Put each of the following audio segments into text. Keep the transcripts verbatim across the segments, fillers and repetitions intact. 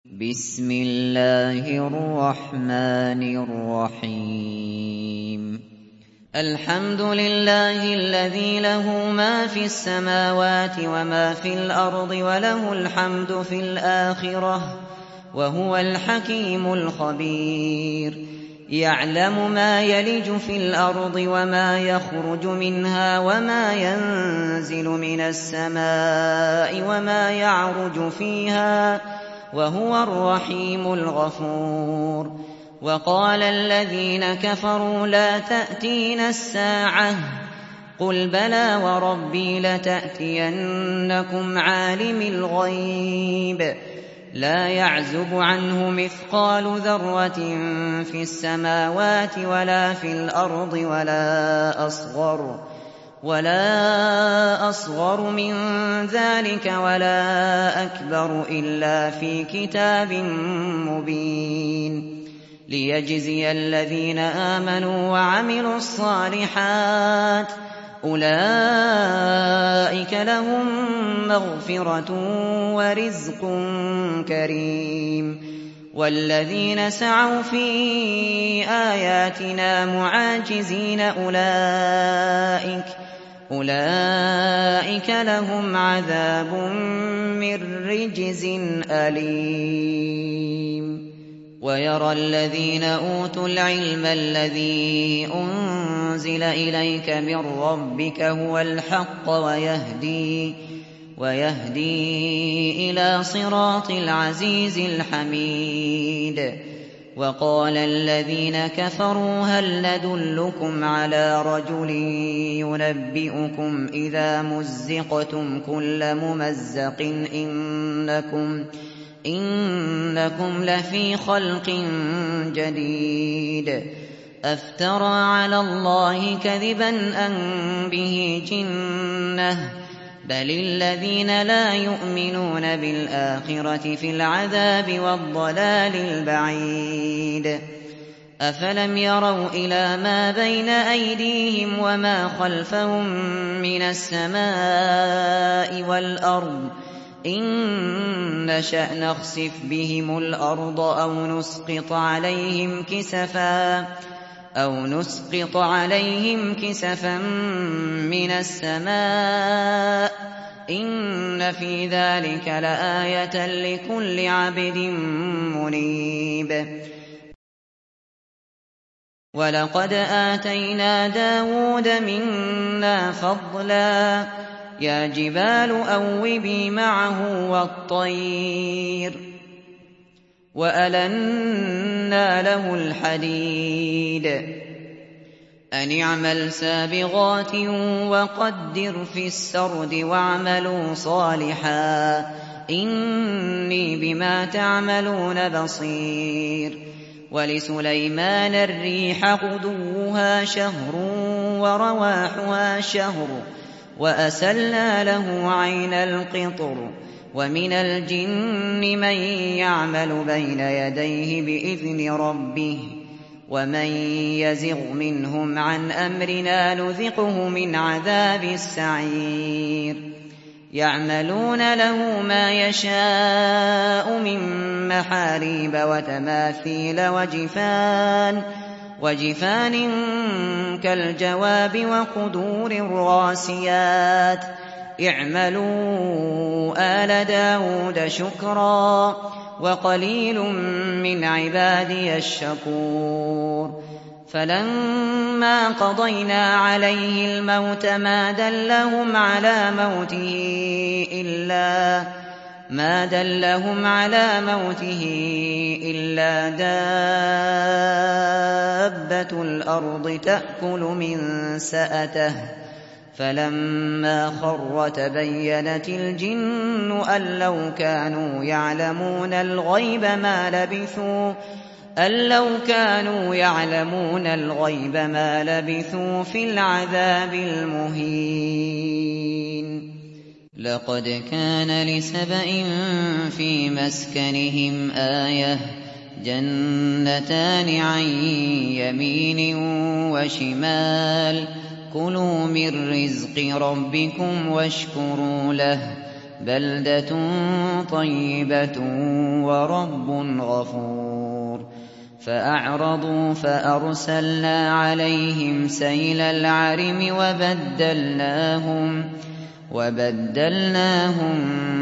بسم الله الرحمن الرحيم الحمد لله الذي له ما في السماوات وما في الأرض وله الحمد في الآخرة وهو الحكيم الخبير يعلم ما يلج في الأرض وما يخرج منها وما ينزل من السماء وما يعرج فيها وهو الرحيم الغفور وقال الذين كفروا لا تأتينا الساعة قل بلى وربي لتأتينكم عالم الغيب لا يعزب عنه مثقال ذرة في السماوات ولا في الأرض ولا أصغر ولا أصغر من ذلك ولا أكبر إلا في كتاب مبين ليجزي الذين آمنوا وعملوا الصالحات أولئك لهم مغفرة ورزق كريم والذين سعوا في آياتنا معاجزين أولئك أولئك لهم عذاب من رجز أليم ويرى الذين أوتوا العلم الذي أنزل إليك من ربك هو الحق ويهدي ويهدي إلى صراط العزيز الحميد وقال الذين كفروا هل ندلكم على رجل ينبئكم إذا مزقتم كل ممزق إنكم إنكم لفي خلق جديد أفترى على الله كذبا أم به جنة بل الذين لا يؤمنون بالآخرة في العذاب والضلال البعيد أفلم يروا إلى ما بين أيديهم وما خلفهم من السماء والأرض إن نشأ نخسف بهم الأرض أو نسقط عليهم كسفا أو نسقط عليهم كسفا من السماء إن في ذلك لآية لكل عبد منيب ولقد آتينا داود منا فضلا يا جبال أوبي معه والطير وألنا له الحديد أن اعمل سابغات وقدر في السرد واعملوا صالحا إني بما تعملون بصير ولسليمان الريح غدوها شهر ورواحها شهر وأسلنا له عين القطر ومن الجن من يعمل بين يديه بإذن ربه ومن يزغ منهم عن أمرنا نذقه من عذاب السعير يعملون له ما يشاء من محاريب وتماثيل وجفان وجفان كالجواب وقدور الراسيات اعملوا آل داود شكرا وقليل من عبادي الشكور فلما قضينا عليه الموت ما دلهم على موته إلا ما دلهم على موته إلا دابة الأرض تأكل من سأته فلما خر تبينت الجن أن لو كانوا يعلمون الغيب ما لبثوا أن لو كانوا يعلمون الغيب ما لبثوا في العذاب المهين لقد كان لسبإ في مسكنهم آية جنتان عن يمين وشمال كلوا من رزق ربكم واشكروا له بلدة طيبة ورب غفور فأعرضوا فأرسلنا عليهم سيل العرم وبدلناهم وبدلناهم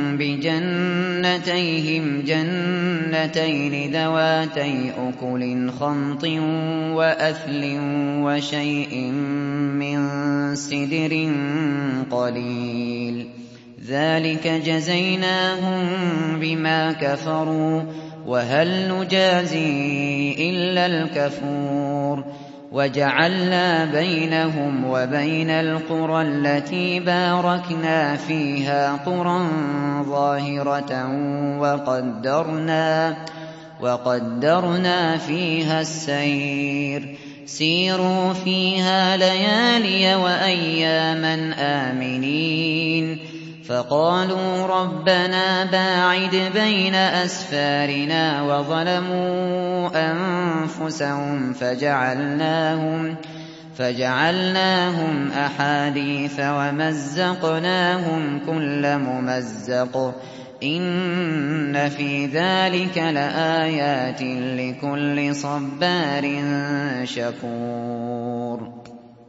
بجنتيهم جنتين ذواتي أكل خمط وأثل وشيء من سدر قليل ذلك جزيناهم بما كفروا وهل نجازي إلا الكفور وجعلنا بينهم وبين القرى التي باركنا فيها قرى ظاهرة وقدرنا, وقدرنا فيها السير سيروا فيها ليالي وأياما آمنين فقالوا ربنا باعد بين أسفارنا وظلموا أنفسهم فجعلناهم, فجعلناهم أحاديث ومزقناهم كل ممزق إن في ذلك لآيات لكل صبار شكور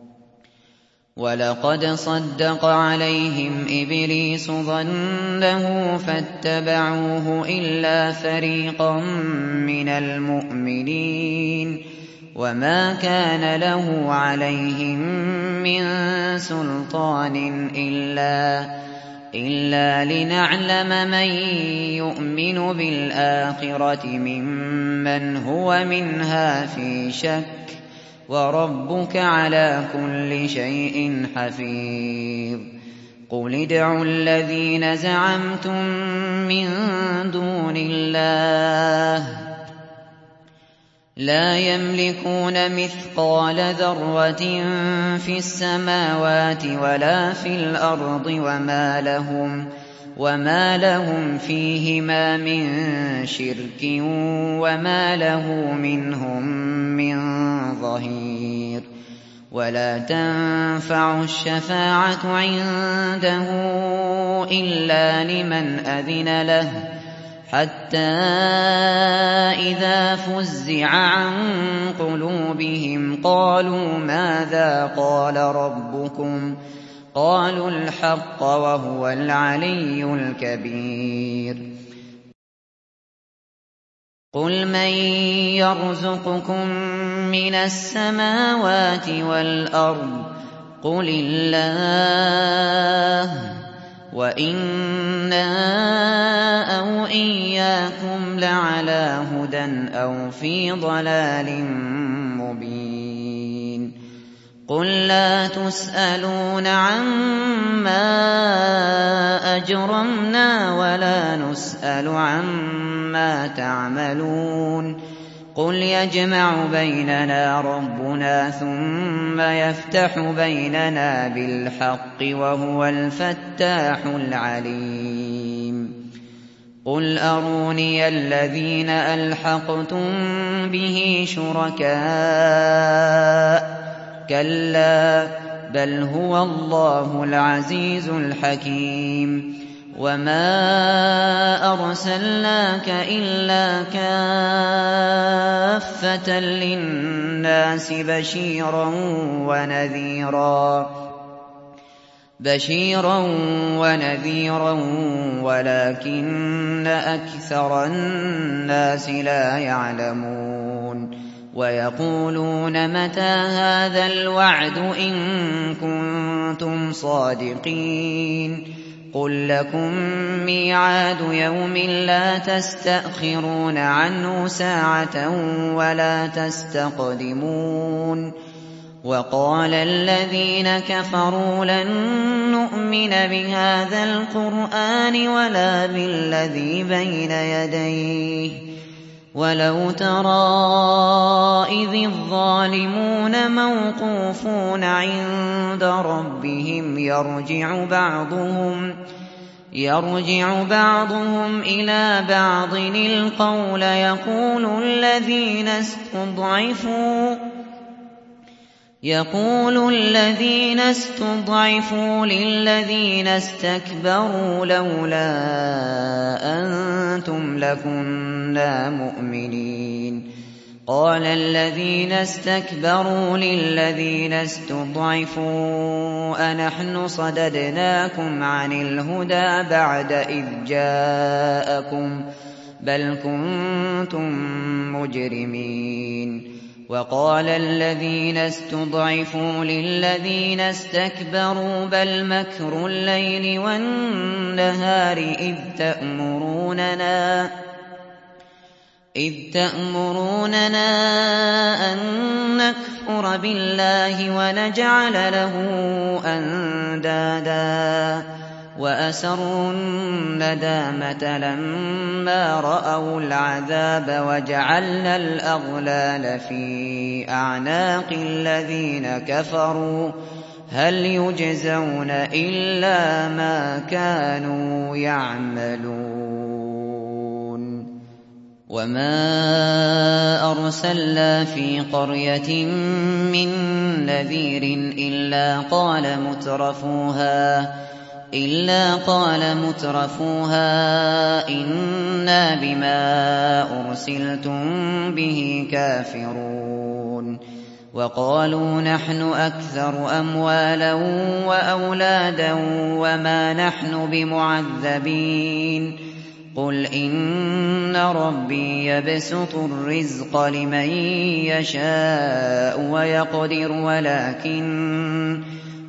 ولقد صدق عليهم إبليس ظنه فاتبعوه إلا فريقا من المؤمنين وما كان له عليهم من سلطان إلا, إلا لنعلم من يؤمن بالآخرة ممن هو منها في شك وربك على كل شيء حفيظ قل ادعوا الذين زعمتم من دون الله لا يملكون مثقال ذرة في السماوات ولا في الأرض وما لهم وما لهم فيهما من شرك وما له منهم من ظهير ولا تنفع الشفاعة عنده إلا لمن أذن له حتى إذا فزع عن قلوبهم قالوا ماذا قال ربكم قالوا الحق وهو العلي الكبير قل من يرزقكم من السماوات والأرض قل الله وإنا أو إياكم لعلى هدى أو في ضلال مبين قل لا تسألون عما أجرمنا ولا نسأل عما تعملون قل يجمع بيننا ربنا ثم يفتح بيننا بالحق وهو الفتاح العليم قل أروني الذين ألحقتم به شركاء كلا بل هو الله العزيز الحكيم وما أرسلناك إلا كافة للناس بشيرا ونذيرا بشيرا ونذيرا ولكن أكثر الناس لا يعلمون ويقولون متى هذا الوعد إن كنتم صادقين قل لكم ميعاد يوم لا تستأخرون عنه ساعة ولا تستقدمون وقال الذين كفروا لن نؤمن بهذا القرآن ولا بالذي بين يديه ولو ترى إذ الظالمون موقوفون عند ربهم يرجع بعضهم يرجع بعضهم إلى بعض القول يقول الذين استضعفوا يقول الذين استضعفوا للذين استكبروا لولا أنتم لكنا مؤمنين قال الذين استكبروا للذين استضعفوا أنحن صددناكم عن الهدى بعد إذ جاءكم بل كنتم مجرمين وقال الذين استضعفوا للذين استكبروا بل مكر الليل والنهار إذ تأمروننا إذ تأمروننا أن نكفر بالله ونجعل له أندادا وأسروا الندامة لما رأوا العذاب وجعلنا الأغلال في أعناق الذين كفروا هل يجزون إلا ما كانوا يعملون وما أرسلنا في قرية من نذير إلا قال مترفوها إلا قال مترفوها إنا بما أرسلتم به كافرون وقالوا نحن أكثر أموالا وأولادا وما نحن بمعذبين قل إن ربي يبسط الرزق لمن يشاء ويقدر ولكن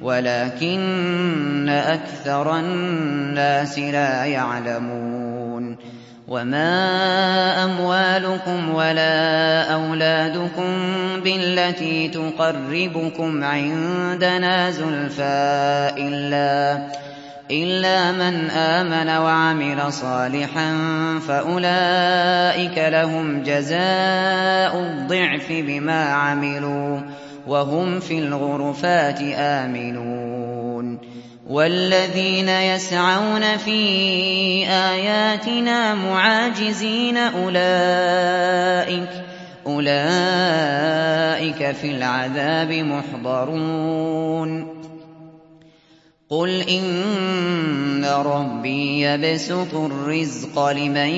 ولكن أكثر الناس لا يعلمون وما أموالكم ولا أولادكم بالتي تقربكم عندنا زلفى إلا, إلا من آمن وعمل صالحا فأولئك لهم جزاء الضعف بما عملوا وهم في الغرفات آمنون والذين يسعون في آياتنا معاجزين أولئك أولئك في العذاب محضرون قل إن ربي يبسط الرزق لمن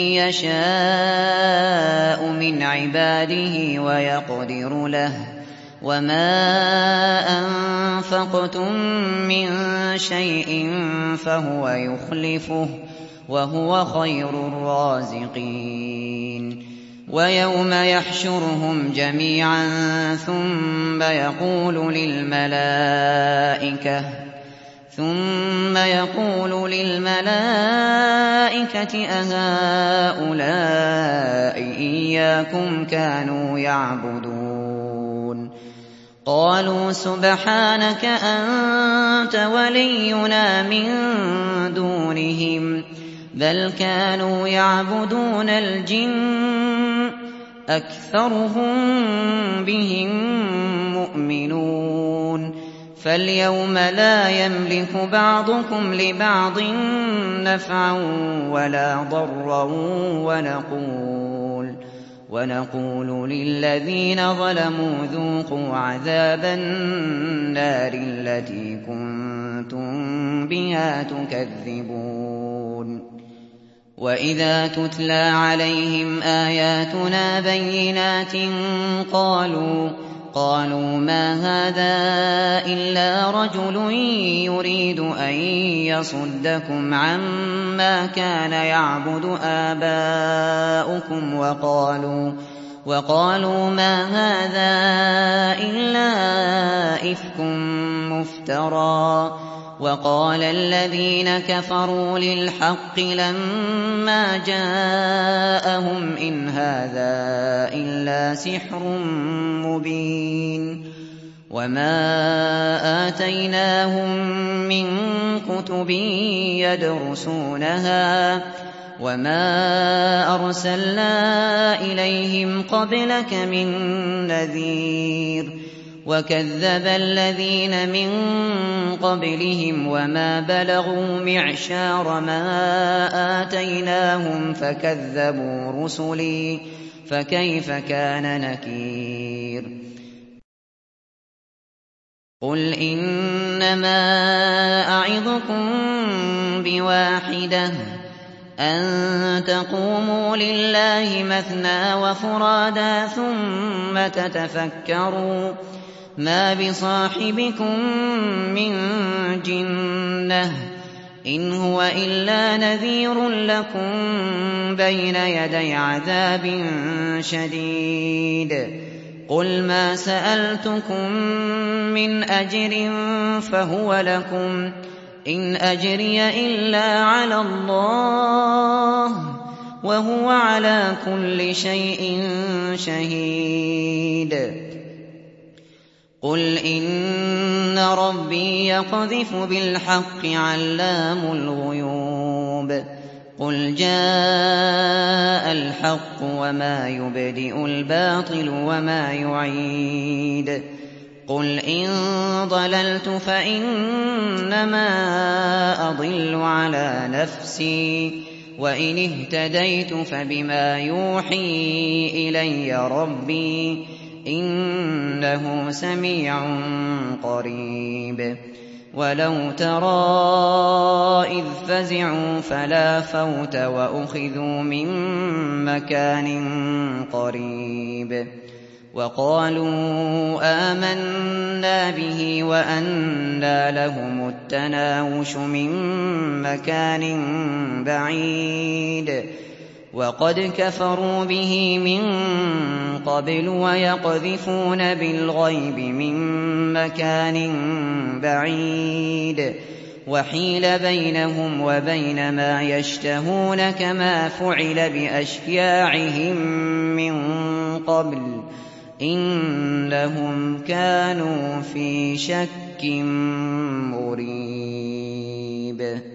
يشاء من عباده ويقدر له وما أنفقتم من شيء فهو يخلفه وهو خير الرازقين ويوم يحشرهم جميعا ثم يقول للملائكة ثم يقول للملائكة أهؤلاء إياكم كانوا يعبدون قالوا سبحانك أنت ولينا من دونهم بل كانوا يعبدون الجن أكثرهم بهم مؤمنون فاليوم لا يملك بعضكم لبعض نفعا ولا ضرا ونقول ونقول للذين ظلموا ذوقوا عذاب النار التي كنتم بها تكذبون وإذا تتلى عليهم آياتنا بينات قالوا قالوا ما هذا إلا رجل يريد أن يصدكم عما كان يعبد آباؤكم وقالوا وقالوا ما هذا إلا إفك مفترى وقال الذين كفروا للحق لما جاءهم إن هذا إلا سحر مبين وما آتيناهم من كتب يدرسونها وما أرسلنا إليهم قبلك من نذير وكذب الذين من قبلهم وما بلغوا معشار ما آتيناهم فكذبوا رسلي فكيف كان نكير قُلْ إِنَّمَا أَعِظُكُم بِوَاحِدَةٍ أَن تَقُومُوا لِلَّهِ مَثْنَىٰ وَفُرَادَىٰ ثُمَّ تَتَفَكَّرُوا مَا بِصَاحِبِكُم مِّن جِنَّةٍ إِنْ هُوَ إِلَّا نَذِيرٌ لَّكُم بَيْنَ يَدَيْ عَذَابٍ شَدِيدٍ قُلْ مَا سَأَلْتُكُم مِّنْ أَجْرٍ فَهُوَ لَكُمْ ۖ إِنْ أَجْرِيَ إِلَّا عَلَى اللَّهِ ۖ وَهُوَ عَلَىٰ كُلِّ شَيْءٍ شَهِيدٌ قُلْ إِنَّ رَبِّي يَقْذِفُ بِالْحَقِّ عَلَّامُ الْغُيُوبِ قُلْ جَاءَ الْحَقُّ وَمَا يُبْدِئُ الْبَاطِلُ وَمَا يُعِيدُ قُلْ إِن ضَلَلْتُ فَإِنَّمَا أَضِلُّ عَلَىٰ نَفْسِي وَإِنِ اهْتَدَيْتُ فَبِمَا يُوحِي إِلَيَّ رَبِّي إِنَّهُ سَمِيعٌ قَرِيبٌ وَلَوْ تَرَىٰ إِذْ فَزِعُوا فَلَا فَوْتَ وَأُخِذُوا مِن مَّكَانٍ قَرِيبٍ وَقَالُوا آمَنَّا بِهِ وَأَنَّىٰ لَهُمُ التَّنَاوُشُ مِن مَّكَانٍ بَعِيدٍ وَقَدْ كَفَرُوا بِهِ مِن قَبْلُ وَيَقْذِفُونَ بِالْغَيْبِ مِن مَّكَانٍ بَعِيدٍ وَحِيلَ بَيْنَهُمْ وَبَيْنَ مَا يَشْتَهُونَ كَمَا فُعِلَ بِأَشْيَاعِهِم مِّن قَبْلُ ۚ إِنَّهُمْ كَانُوا فِي شَكٍّ مُّرِيبٍ